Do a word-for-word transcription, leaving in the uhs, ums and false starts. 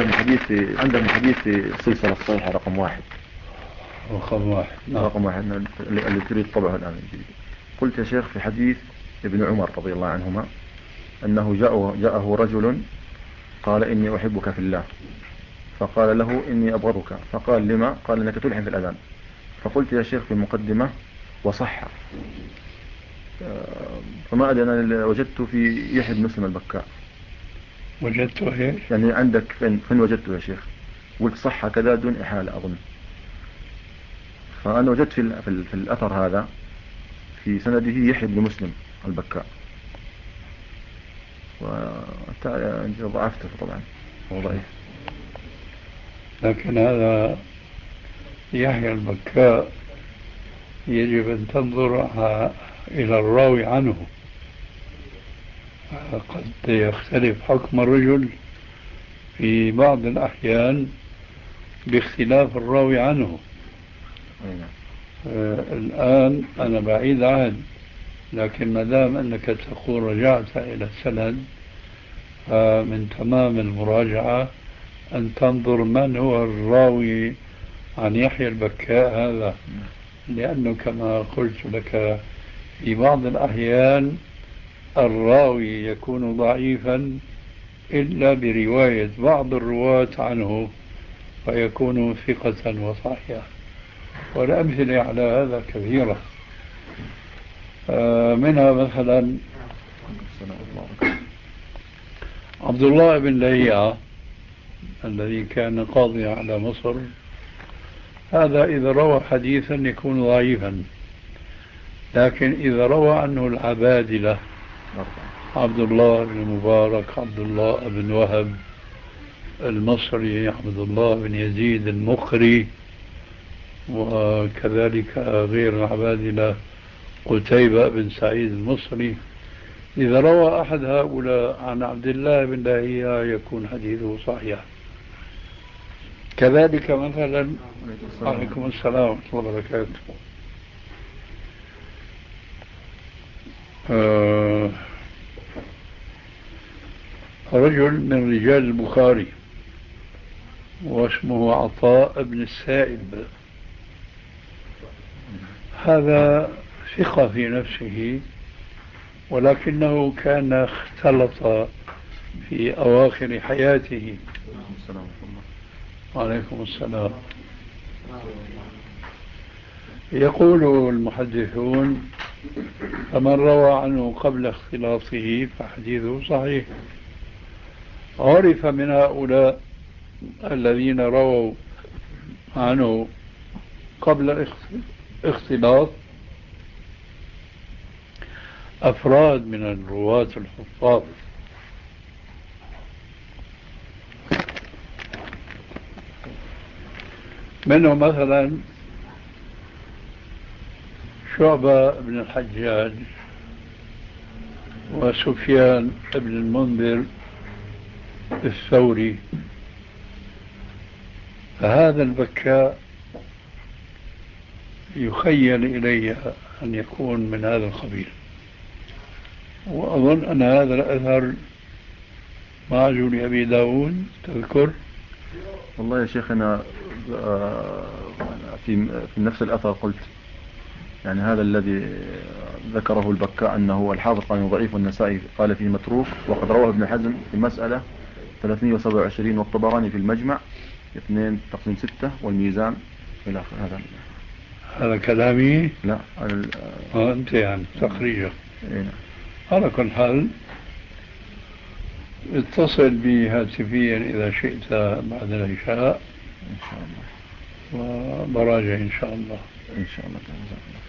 عندكم حديث عندكم حديث في السلسلة الصحيحة رقم واحد رقم واحد نعم. رقم واحد اللي تريد طبعه الآن الجديد. قلت يا شيخ في حديث ابن عمر رضي الله عنهما أنه جاءه, جاءه رجل قال إني أحبك في الله، فقال له إني أبغضك، فقال لما؟ قال إنك تلحن في الأذان. فقلت يا شيخ في المقدمة وصح، فما أدري أنا وجدت في يحيى بن مسلم البكاء. وجدته ايش؟ يعني عندك فين, فين وجدته يا شيخ؟ قلت صح كذا دون إحالة أظن. فأنا وجدت في, في, في الأثر هذا في سنده يحيى بن مسلم البكاء، وضعفته طبعا هو ضعيف. لكن هذا يحيى البكاء يجب أن تنظر إلى الراوي عنه، قد يختلف حكم الرجل في بعض الأحيان باختلاف الراوي عنه. آه الآن أنا بعيد عهد، لكن ما دام أنك تقول رجعت إلى السند فمن تمام المراجعة أن تنظر من هو الراوي عن يحيى البكاء هذا، لأنه كما قلت لك في بعض الأحيان الراوي يكون ضعيفا إلا برواية بعض الرواة عنه فيكون ثقة وصحيحا، والأمثلة على هذا كثيرة. منها مثلا عبد الله بن لهيعة الذي كان قاضي على مصر، هذا إذا روى حديثا يكون ضعيفا، لكن إذا روى عنه العبادلة عبد الله بن مبارك، عبد الله بن وهب المصري، عبد الله بن يزيد المقري، وكذلك غير العبادلة قتيبة بن سعيد المصري، إذا روى أحد هؤلاء عن عبد الله بن لهيعة يكون حديثه صحيح. كذلك مثلا عليكم السلام ورحمة الله وبركاته آه رجل من رجال البخاري واسمه عطاء بن السائب، هذا ثقة في نفسه، ولكنه كان اختلط في أواخر حياته. عليكم السلام. يقول المحدثون فمن روى عنه قبل اختلاطه فحديثه صحيح. عرف من هؤلاء الذين رووا عنه قبل اختلاط أفراد من الرواة الحفاظ، منهم مثلا شعبة بن الحجاج وسفيان بن المنذر الثوري. فهذا البكاء يخيل إلي أن يكون من هذا القبيل، وأظن أن هذا الأثر معجون أبي داود تذكر. والله يا شيخ أنا في في نفس الأثر قلت يعني هذا الذي ذكره البكاء أنه الحافظ قال ضعيف، والنسائي قال فيه متروك، وقد رواه ابن حزم في المسألة ثلاثمائة وسبعة وعشرين، والطبراني في المجمع اثنين تقسيم ستة، والميزان إلى آخر. هذا هذا كلامي؟ لا آه أنت يعني تخريجه. إيه. على كل حال اتصل بي هاتفيا إذا شئت بعد العشاء إن شاء الله، وبراجع إن شاء الله. إن شاء الله.